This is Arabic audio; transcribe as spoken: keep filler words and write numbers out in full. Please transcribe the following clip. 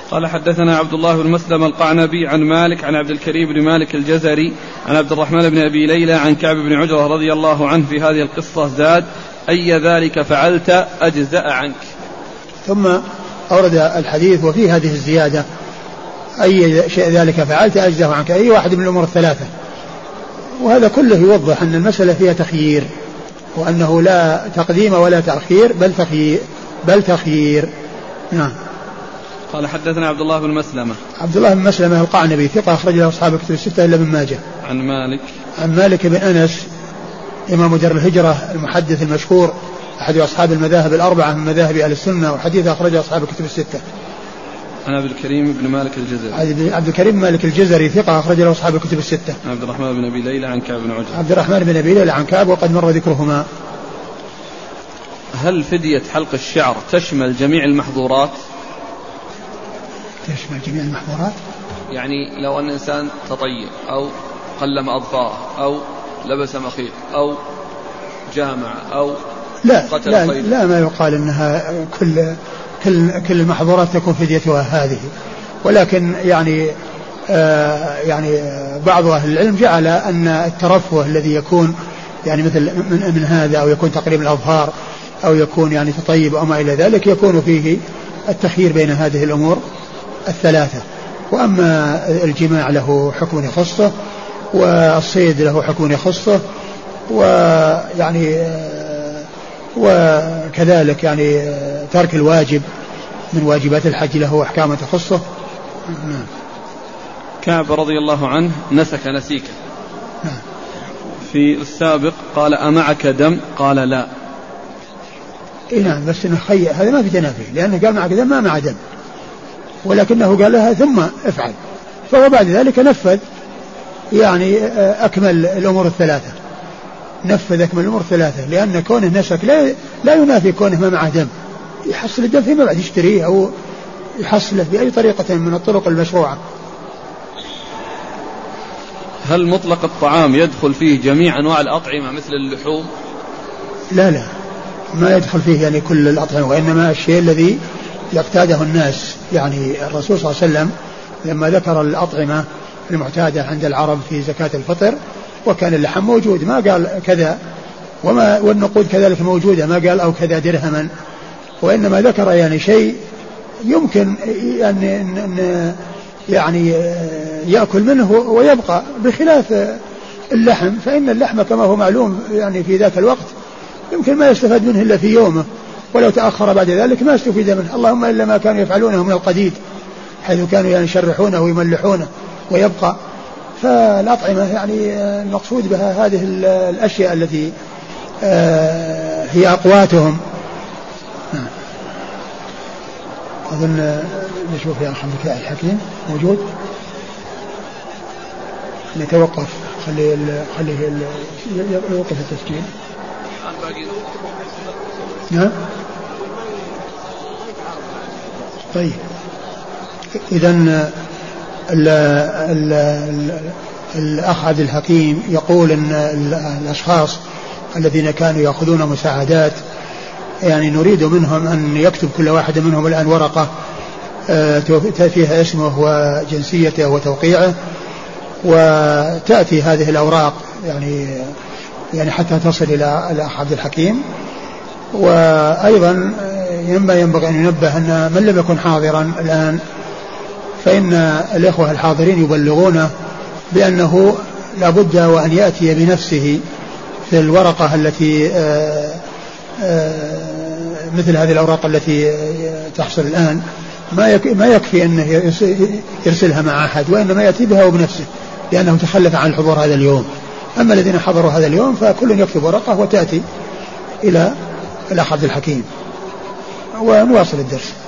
قال حدثنا عبد الله بن مسلم القعنبي عن مالك عن عبد الكريم بن مالك الجزري عن عبد الرحمن بن أبي ليلى عن كعب بن عجرة رضي الله عنه في هذه القصة زاد: أي ذلك فعلت أجزأ عنك. ثم أورد الحديث وفي هذه الزيادة: أي شيء ذلك فعلت أجزأ عنك، أي واحد من الأمور الثلاثة. وهذا كله يوضح أن المسألة فيها تخيير، وأنه لا تقديم ولا تأخير بل تخيير بل تخيير نعم. قال حدثنا عبد الله بن مسلمة عبد الله بن مسلمة القعنبي ثقة أخرج له أصحاب الكتب الستة إلا ابن ماجه. عن مالك عن مالك بن أنس إمام دار الهجرة المحدث المشهور أحد أصحاب المذاهب الأربعة من مذاهب أهل السنة، وحديث أخرجه أصحاب الكتب الستة. عن عبد الكريم بن مالك الجزري عبد الكريم مالك الجزري ثقة أخرج له أصحاب الكتب الستة. عبد الرحمن بن أبي ليلى عن كعب بن عجرة عبد الرحمن بن أبي ليلى عن كعب وقد مر ذكرهما. هل فدية حلق الشعر تشمل جميع المحظورات؟ تشمل جميع المحظورات؟ يعني لو أن إنسان تطيب أو قلم أظفاره أو لبس مخيط أو جامع أو لا قتل لا, صيد. لا ما يقال أنها كل كل كل المحظورات تكون فديتها هذه، ولكن يعني آه يعني بعض أهل العلم جعل أن الترفه الذي يكون يعني مثل من, من هذا أو يكون تقريب الأظفار أو يكون يعني تطيب أو ما إلى ذلك يكون فيه التخيير بين هذه الأمور الثلاثة. وأما الجماع له حكم يخصه، والصيد له حكم يخصه، ويعني وكذلك يعني ترك الواجب من واجبات الحج له أحكام تخصه. كعب رضي الله عنه نسك نسيكا في السابق قال: أمعك دم؟ قال: لا. إيه نعم، بس إنه خي... هذا ما في تنافي، لأنه قال معك دم ما مع دم، ولكنه قال لها ثم افعل، فهو بعد ذلك نفذ يعني أكمل الأمور الثلاثة، نفذ أكمل الأمور الثلاثة، لأن كونه نسك لا لا ينافي كونه ما معه دم، يحصل الدم فيما بعد يشتريه أو يحصله بأي طريقة من الطرق المشروعة. هل مطلق الطعام يدخل فيه جميع أنواع الأطعمة مثل اللحوم؟ لا لا، ما يدخل فيه يعني كل الأطعمة، وإنما الشيء الذي يقتاده الناس. يعني الرسول صلى الله عليه وسلم لما ذكر الأطعمة المعتادة عند العرب في زكاة الفطر وكان اللحم موجود ما قال كذا، وما والنقود كذلك موجودة ما قال أو كذا درهما، وإنما ذكر يعني شيء يمكن يعني أن يعني يأكل منه ويبقى، بخلاف اللحم فإن اللحم كما هو معلوم يعني في ذاك الوقت يمكن ما يستفاد منه إلا في يومه، ولو تأخر بعد ذلك ما استفيد منه، اللهم إلا ما كانوا يفعلونه من القديد حيث كانوا يعني يشرحونه ويملحونه ويبقى. فالأطعمة يعني المقصود بها هذه الأشياء التي هي أقواتهم. أظن نشوف يا أخي الحكيم موجود، نتوقف خلي خليه يوقف التسجيل. نعم طيب. إذن الأخ عبد الحكيم يقول أن الأشخاص الذين كانوا يأخذون مساعدات يعني نريد منهم أن يكتب كل واحد منهم الآن ورقة فيها اسمه وجنسيته وتوقيعه، وتأتي هذه الأوراق يعني يعني حتى تصل إلى الأخ عبد الحكيم. وأيضا ينبغي أن ينبه أن من لم يكن حاضرا الآن فإن الإخوة الحاضرين يبلغونه بأنه لا بد وأن يأتي بنفسه في الورقة التي آآ آآ مثل هذه الأوراق التي تحصل الآن، ما يكفي أنه يرسلها مع أحد، وإنما يأتي بها وبنفسه لأنه تخلف عن الحضور هذا اليوم. أما الذين حضروا هذا اليوم فكل يكتب ورقة وتأتي إلى الأخ عبد الحكيم ونواصل الدرس.